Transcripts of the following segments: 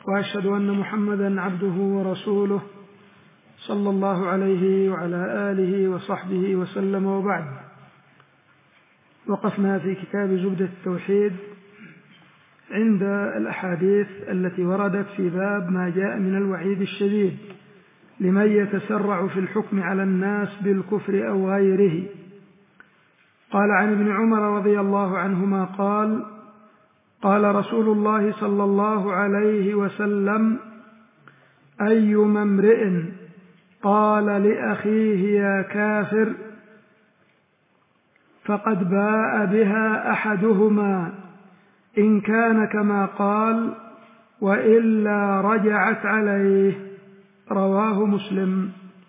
وأشهد أن محمدا عبده ورسوله صلى الله عليه وعلى آله وصحبه وسلم، وبعد. وقفنا في كتاب زبدة التوحيد عند الأحاديث التي وردت في باب ما جاء من الوعيد الشديد لمن يتسرع في الحكم على الناس بالكفر أو غيره. قال عن ابن عمر رضي الله عنهما قال: قال رسول الله صلى الله عليه وسلم: أيما امرئ قال لأخيه يا كافر فقد باء بها أحدهما إن كان كما قال وإلا رجعت عليه. رواه مسلم.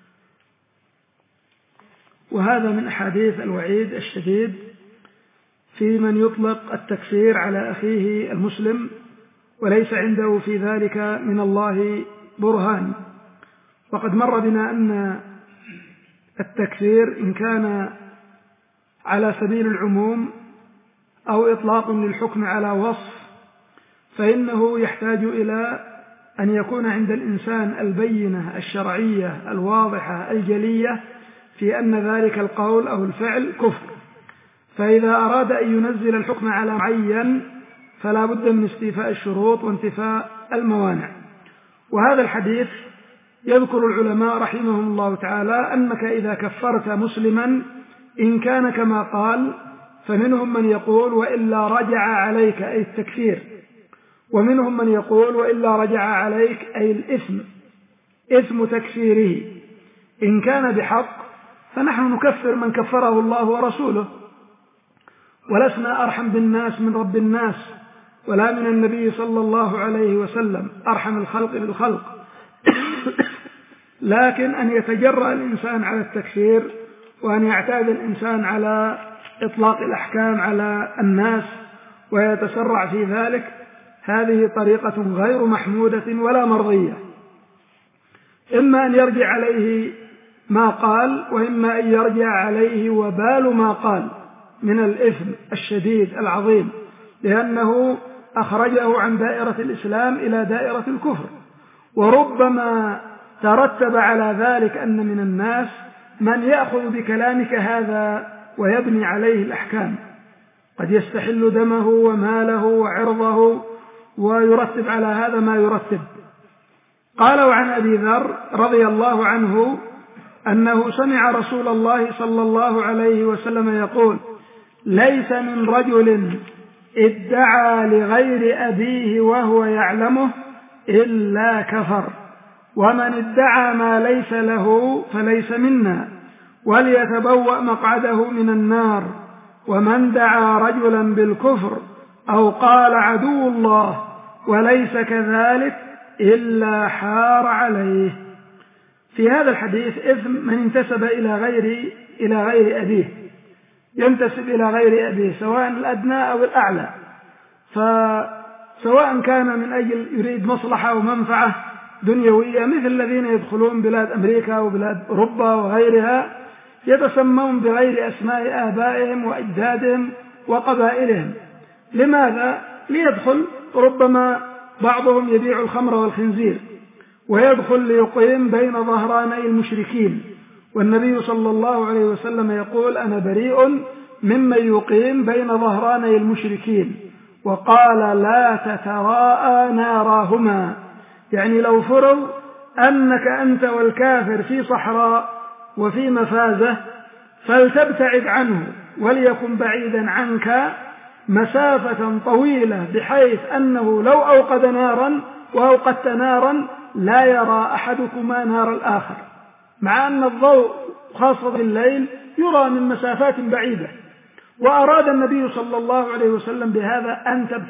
وهذا من أحاديث الوعيد الشديد في من يطلق التكفير على أخيه المسلم وليس عنده في ذلك من الله برهان. وقد مر بنا أن التكفير إن كان على سبيل العموم أو إطلاق للحكم على وصف فإنه يحتاج إلى أن يكون عند الإنسان البينة الشرعية الواضحة الجلية في أن ذلك القول أو الفعل كفر. فإذا أراد أن ينزل الحكم على معين فلا بد من استيفاء الشروط وانتفاء الموانع. وهذا الحديث يذكر العلماء رحمهم الله تعالى أنك إذا كفرت مسلما إن كان كما قال فمنهم من يقول وإلا رجع عليك أي التكفير، ومنهم من يقول وإلا رجع عليك أي الإثم، إثم تكفيره. إن كان بحق فنحن نكفر من كفره الله ورسوله، ولسنا أرحم بالناس من رب الناس ولا من النبي صلى الله عليه وسلم أرحم الخلق بالخلق. لكن أن يتجرأ الإنسان على التكفير وأن يعتاد الإنسان على إطلاق الأحكام على الناس ويتسرع في ذلك، هذه طريقة غير محمودة ولا مرضية. إما أن يرجع عليه ما قال، وإما أن يرجع عليه وبال ما قال من الإثم الشديد العظيم، لأنه أخرجه عن دائرة الإسلام إلى دائرة الكفر. وربما ترتب على ذلك أن من الناس من يأخذ بكلامك هذا ويبني عليه الأحكام، قد يستحل دمه وماله وعرضه ويرتب على هذا ما يرتب. قالوا عن أبي ذر رضي الله عنه أنه سمع رسول الله صلى الله عليه وسلم يقول: ليس من رجل ادعى لغير أبيه وهو يعلمه إلا كفر، ومن ادعى ما ليس له فليس منا، وليتبوأ مقعده من النار. ومن دعا رجلا بالكفر أو قال عدو الله وليس كذلك إلا حار عليه. في هذا الحديث إثم من انتسب إلى غير أبيه، ينتسب إلى غير أبيه سواء الأدنى أو الأعلى، فسواء كان من أجل يريد مصلحة ومنفعة دنيوية مثل الذين يدخلون بلاد أمريكا وبلاد أوروبا وغيرها يتسمون بغير أسماء آبائهم وأجدادهم وقبائلهم. لماذا؟ ليدخل، ربما بعضهم يبيع الخمر والخنزير ويدخل ليقيم بين ظهراني المشركين، والنبي صلى الله عليه وسلم يقول: أنا بريء ممن يقيم بين ظهراني المشركين. وقال: لا تتراءى ناراهما، يعني لو فرض أنك أنت والكافر في صحراء وفي مفازة فلتبتعد عنه وليكن بعيدا عنك مسافة طويلة، بحيث أنه لو أوقد نارا وأوقدت نارا لا يرى أحدكما نار الآخر، مع أن الضوء خاصة بالليل يرى من مسافات بعيدة. وأراد النبي صلى الله عليه وسلم بهذا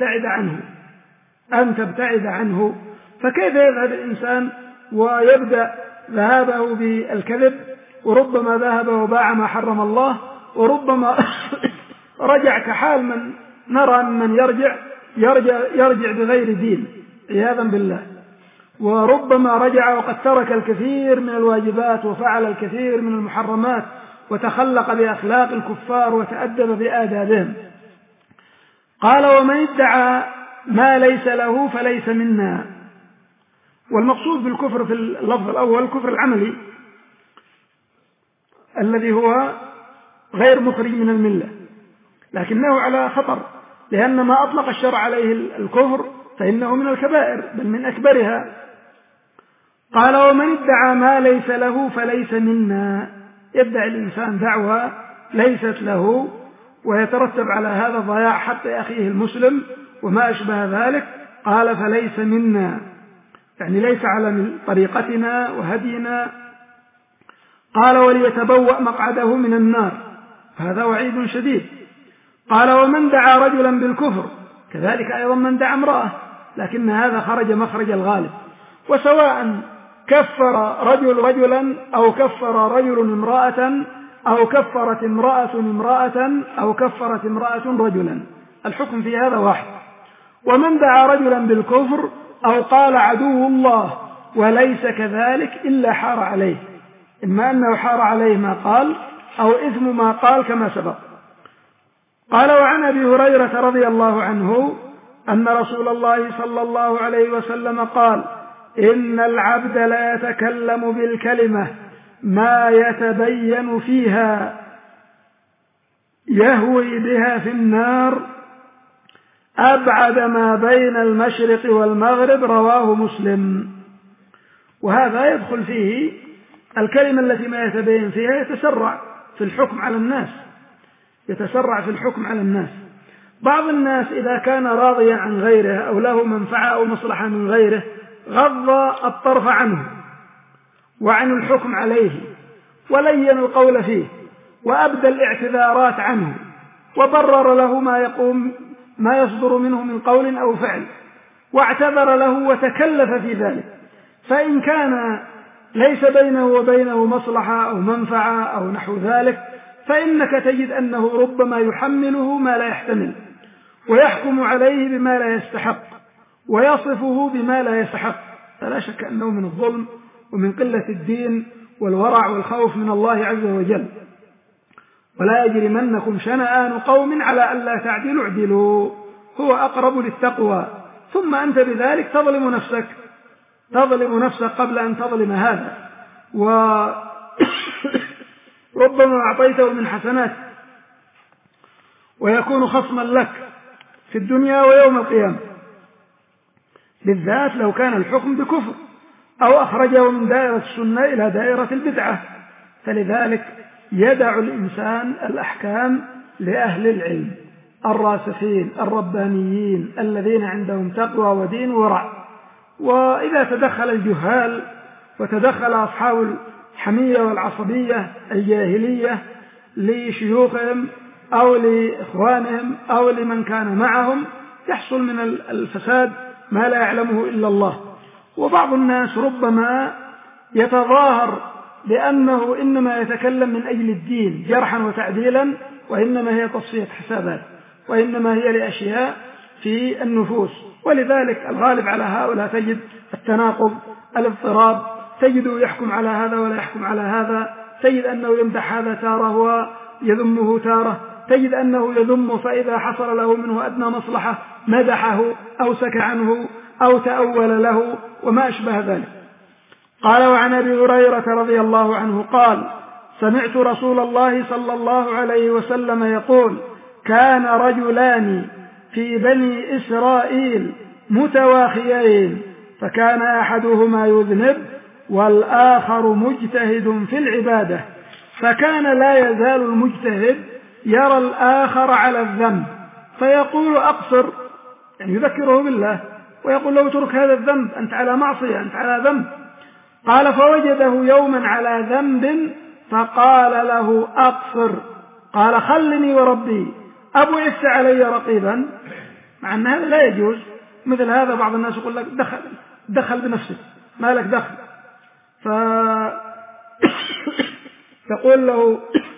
أن تبتعد عنه. فكيف يذهب الإنسان ويبدأ ذهابه بالكذب، وربما ذهب وباع ما حرم الله، وربما رجع كحال من نرى من يرجع بغير دين عياذا بالله، وربما رجع وقد ترك الكثير من الواجبات وفعل الكثير من المحرمات وتخلق بأخلاق الكفار وتأدب بآدابهم. قال: ومن ادعى ما ليس له فليس منا. والمقصود بالكفر في اللفظ الأول الكفر العملي الذي هو غير مخرج من الملة، لكنه على خطر، لأن ما أطلق الشرع عليه الكفر فإنه من الكبائر بل من أكبرها. قال ومن ادعى ما ليس له فليس منا. يدعي الإنسان دعوة ليست له ويترتب على هذا ضياع حق أخيه المسلم وما أشبه ذلك، قال فليس منا، يعني ليس على طريقتنا وهدينا. قال وليتبوأ مقعده من النار، هذا وعيد شديد. قال ومن دعا رجلا بالكفر، كذلك أيضا من دعا امرأة، لكن هذا خرج مخرج الغالب، وسواء كفر رجل رجلا أو كفر رجل امرأة أو كفرت امرأة امرأة أو كفرت امرأة رجلا، الحكم في هذا واحد. ومن دعا رجلا بالكفر أو قال عدو الله وليس كذلك إلا حار عليه، إما أنه حار عليه ما قال أو إثم ما قال كما سبق. قال وعن أبي هريرة رضي الله عنه أن رسول الله صلى الله عليه وسلم قال إن العبد لا يتكلم بالكلمة ما يتبين فيها يهوي بها في النار أبعد ما بين المشرق والمغرب، رواه مسلم. وهذا يدخل فيه الكلمة التي ما يتبين فيها يتسرع في الحكم على الناس، يتسرع في الحكم على الناس. بعض الناس إذا كان راضيا عن غيره أو له منفعة أو مصلحة من غيره غض الطرف عنه وعن الحكم عليه ولين القول فيه وأبدى الاعتذارات عنه وبرر له ما يصدر منه من قول أو فعل واعتذر له وتكلف في ذلك، فإن كان ليس بينه وبينه مصلحة أو منفعة أو نحو ذلك فإنك تجد أنه ربما يحمله ما لا يحتمل ويحكم عليه بما لا يستحق ويصفه بما لا يستحق، فلا شك أنه من الظلم ومن قلة الدين والورع والخوف من الله عز وجل. ولا يجرمنكم شنآن قوم على ألا تعدلوا اعدلوا هو أقرب للتقوى، ثم أنت بذلك تظلم نفسك قبل أن تظلم هذا، وربما أعطيته من حسنات ويكون خصما لك في الدنيا ويوم القيامة، بالذات لو كان الحكم بكفر أو أخرجه من دائرة السنة إلى دائرة البدعة. فلذلك يدع الإنسان الأحكام لأهل العلم الراسخين الربانيين الذين عندهم تقوى ودين ورع. وإذا تدخل الجهال وتدخل أصحاب الحمية والعصبية الجاهلية لشيوخهم أو لإخوانهم أو لمن كان معهم يحصل من الفساد ما لا يعلمه إلا الله. وبعض الناس ربما يتظاهر بأنه إنما يتكلم من أجل الدين جرحا وتعديلا، وإنما هي تصفية حسابات، وإنما هي لأشياء في النفوس. ولذلك الغالب على هؤلاء تجد التناقض الاضطراب، تجده يحكم على هذا ولا يحكم على هذا، تجد أنه يمدح هذا تارة ويذمه تارة، تجد أنه يذمه فإذا حصل له منه أدنى مصلحة مدحه أو سكت عنه أو تأول له وما أشبه ذلك. قال وعن أبي هريرة رضي الله عنه قال سمعت رسول الله صلى الله عليه وسلم يقول كان رجلان في بني إسرائيل متواخيين فكان أحدهما يذنب والآخر مجتهد في العبادة، فكان لا يزال المجتهد يرى الآخر على الذنب فيقول أقصر، يعني يذكره بالله ويقول له اترك هذا الذنب أنت على معصية أنت على ذنب. قال فوجده يوما على ذنب فقال له أقصر، قال خلني وربي أبعثت علي رقيبا، مع أن هذا لا يجوز. مثل هذا بعض الناس يقول لك دخل بنفسك ما لك دخل، فتقول له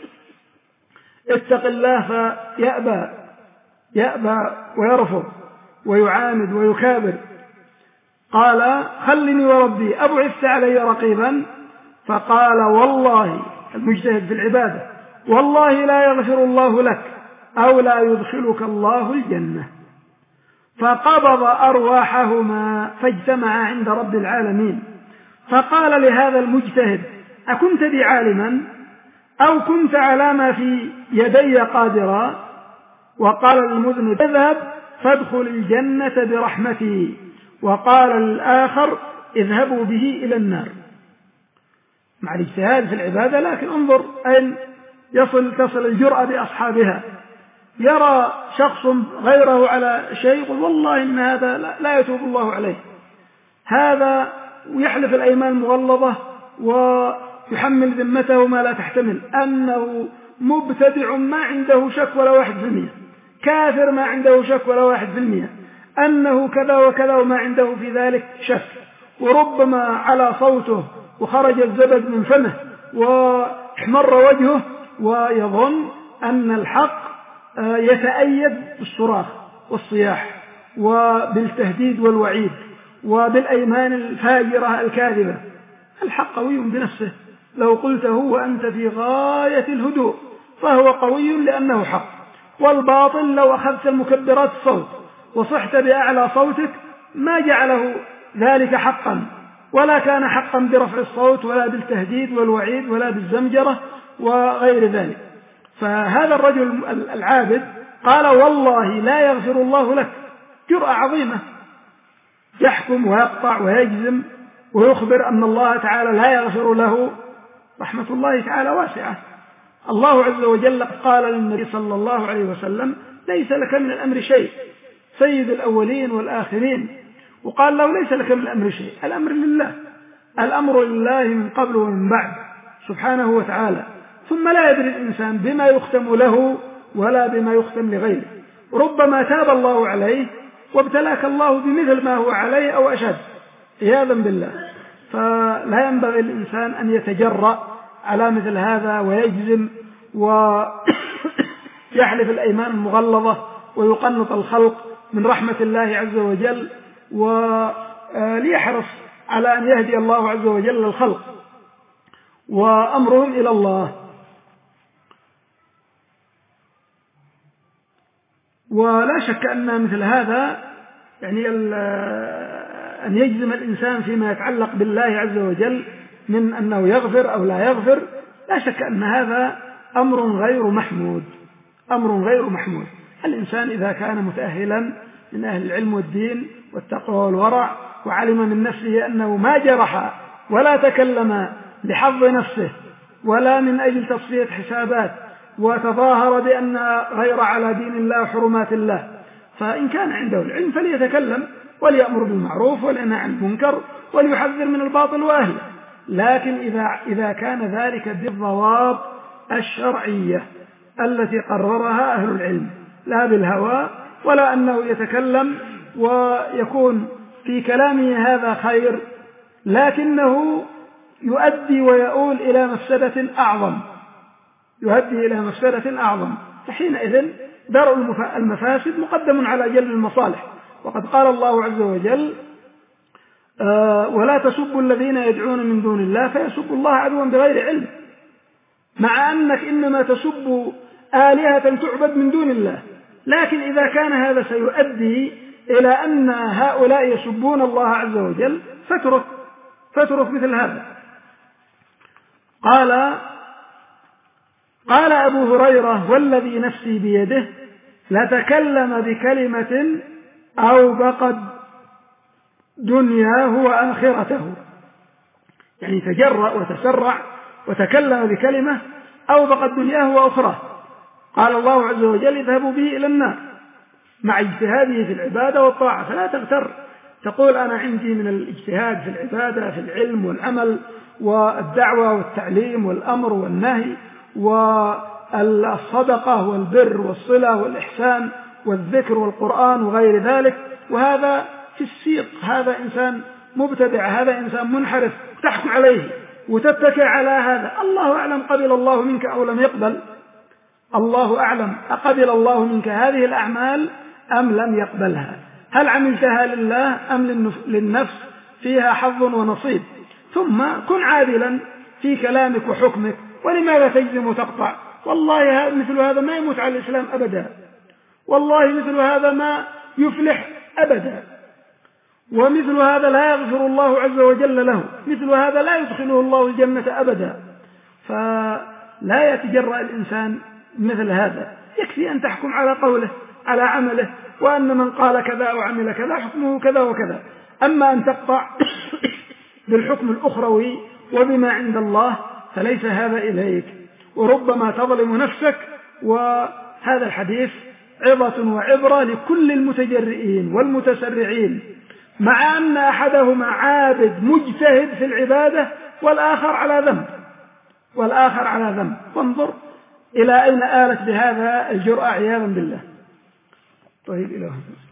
اتق الله فيأبى ويرفض ويعاند ويكابر. قال خلني وربي أبعثت علي رقيبا، فقال والله المجتهد في العبادة والله لا يغفر الله لك أو لا يدخلك الله الجنة. فقبض أرواحهما فاجتمعا عند رب العالمين، فقال لهذا المجتهد: أكنت بي عالما أو كنت على ما في يدي قادرا؟ وقال للمذنب: اذهب فادخل الجنة برحمتي. وقال للآخر: اذهبوا به إلى النار. مع الاجتهاد في العبادة، لكن انظر أين تصل الجرأة بأصحابها. يرى شخص غيره على شيء يقول: والله إن هذا لا يتوب الله عليه، هذا ويحلف الأيمان المغلظة ويحمل ذمته ما لا تحتمل، أنه مبتدع ما عنده شك ولا 1%، كافر ما عنده شك ولا 1%، أنه كذا وكذا وما عنده في ذلك شك، وربما على صوته وخرج الزبد من فمه واحمر وجهه، ويظن أن الحق يتأيد بالصراخ والصياح وبالتهديد والوعيد وبالأيمان الفاجرة الكاذبة. الحق قوي بنفسه، لو قلته وأنت في غاية الهدوء فهو قوي لأنه حق. والباطل لو أخذت المكبرات الصوت وصحت بأعلى صوتك ما جعله ذلك حقا، ولا كان حقا برفع الصوت ولا بالتهديد والوعيد ولا بالزمجرة وغير ذلك. فهذا الرجل العابد قال: والله لا يغفر الله لك. جرأة عظيمة، يحكم ويقطع ويجزم ويخبر أن الله تعالى لا يغفر له. رحمة الله تعالى واسعة. الله عز وجل قال للنبي صلى الله عليه وسلم: ليس لك من الأمر شيء، سيد الأولين والآخرين، وقال له: ليس لك من الأمر شيء، الأمر لله، الأمر لله من قبل ومن بعد سبحانه وتعالى. ثم لا يدري الإنسان بما يختم له ولا بما يختم لغيره. ربما تاب الله عليه وابتلاك الله بمثل ما هو عليه أو أشد، عياذا بالله. فلا ينبغي الإنسان أن يتجرأ على مثل هذا ويجزم ويحلف الأيمان المغلظة ويقنط الخلق من رحمة الله عز وجل، وليحرص على أن يهدي الله عز وجل الخلق وأمرهم إلى الله. ولا شك أن مثل هذا يعني أن يجزم الإنسان فيما يتعلق بالله عز وجل من أنه يغفر أو لا يغفر، لا شك أن هذا أمر غير محمود، أمر غير محمود. الإنسان إذا كان متأهلا من أهل العلم والدين والتقوى والورع وعلم من نفسه أنه ما جرح ولا تكلم لحظ نفسه ولا من أجل تصفية حسابات وتظاهر بأن غير على دين الله وحرمات الله، فإن كان عنده العلم فليتكلم وليأمر بالمعروف ولينهى عن المنكر وليحذر من الباطل وأهله. لكن إذا كان ذلك بالضوابط الشرعية التي قررها أهل العلم، لا بالهوى، ولا أنه يتكلم ويكون في كلامه هذا خير لكنه يؤدي ويؤول إلى مفسدة أعظم، يؤدي إلى مفسدة أعظم، فحينئذ درء المفاسد مقدم على جلب المصالح. وقد قال الله عز وجل: ولا تسبوا الذين يدعون من دون الله فيسبوا الله عدوا بغير علم، مع أنك إنما تسب آلهة تعبد من دون الله، لكن إذا كان هذا سيؤدي إلى أن هؤلاء يسبون الله عز وجل فاترك مثل هذا. قال أبو هريرة: والذي نفسي بيده لتكلم بكلمة أوبقت دنياه وآخرته، يعني تجرأ وتسرع وتكلم بكلمة أوبقت دنياه وأخراه. قال الله عز وجل: اذهبوا به إلى النار، مع اجتهاده في العبادة والطاعة. فلا تغتر تقول أنا عندي من الاجتهاد في العبادة في العلم والعمل والدعوة والتعليم والأمر والنهي والصدقة والبر والصلة والإحسان والذكر والقرآن وغير ذلك، وهذا في السيق، هذا إنسان مبتدع، هذا إنسان منحرف، تحكم عليه وتتكئ على هذا. الله أعلم قبل الله منك أو لم يقبل، الله أعلم أقبل الله منك هذه الأعمال أم لم يقبلها، هل عملتها لله أم للنفس فيها حظ ونصيب. ثم كن عادلا في كلامك وحكمك، ولماذا تجزم وتقطع؟ والله مثل هذا ما يموت على الإسلام أبدا، والله مثل هذا ما يفلح أبدا، ومثل هذا لا يغفر الله عز وجل له، مثل هذا لا يدخله الله الجنة أبدا. فلا يتجرأ الإنسان مثل هذا، يكفي أن تحكم على قوله على عمله، وأن من قال كذا أو عمل كذا حكمه كذا وكذا. أما أن تقطع بالحكم الأخروي وبما عند الله فليس هذا إليك، وربما تظلم نفسك. وهذا الحديث عظة وعبرة لكل المتجرئين والمتسرعين، مع أن أحدهما عابد مجتهد في العبادة والآخر على ذنب، وانظر إلى أين آلت بهذا الجرأة عياذا بالله. طيب إلى هنا.